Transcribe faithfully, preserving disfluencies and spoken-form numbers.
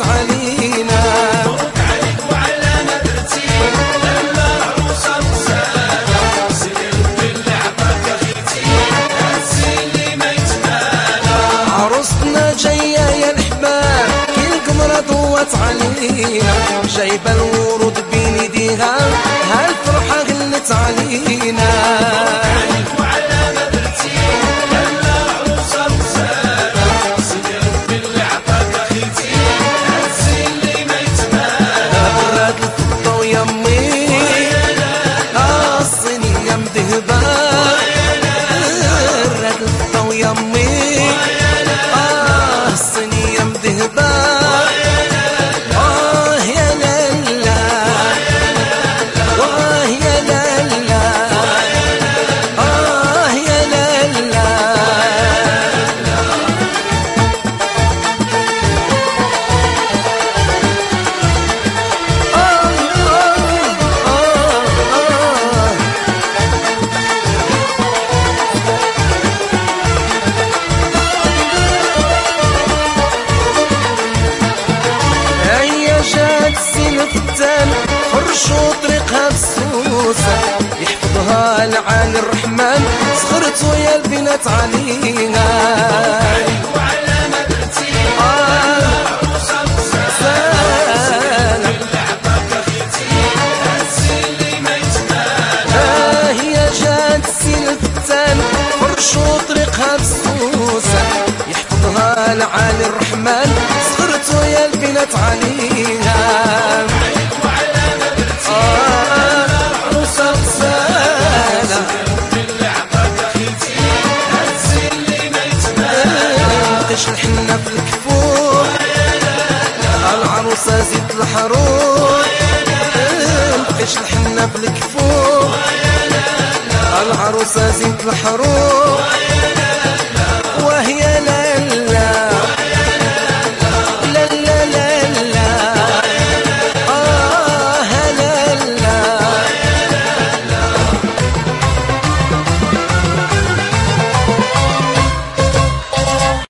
علينا. مبروك عليك وعلى ما درتي لالا عروسة رسالة، سيدي ربي اللي عطاك اخيتي هادشي اللي ما يتمالى. عروستنا جاية يا الحباب كي القمرة ضوات علينا، جايبة الورود بين ايديها هالفرحة غلت علينا. فرشوا طريقها بسوسة يحفظها العالي الرحمن، صغرت ويا البنات علينا. وعلى ما درتي لالا عروسة رسالة، اللي عطاك اخيتي هادشي اللي ما يتمالى. ها هي جات السين الفتان فرشوا طريقها بسوسة يحفظها العالي الرحمن، صغرت ويا البنات علينا. نقش الحنة في الكفوف العروسة زيد الحروف، نقش الحنة في الكفوف العروسة زيد الحروف.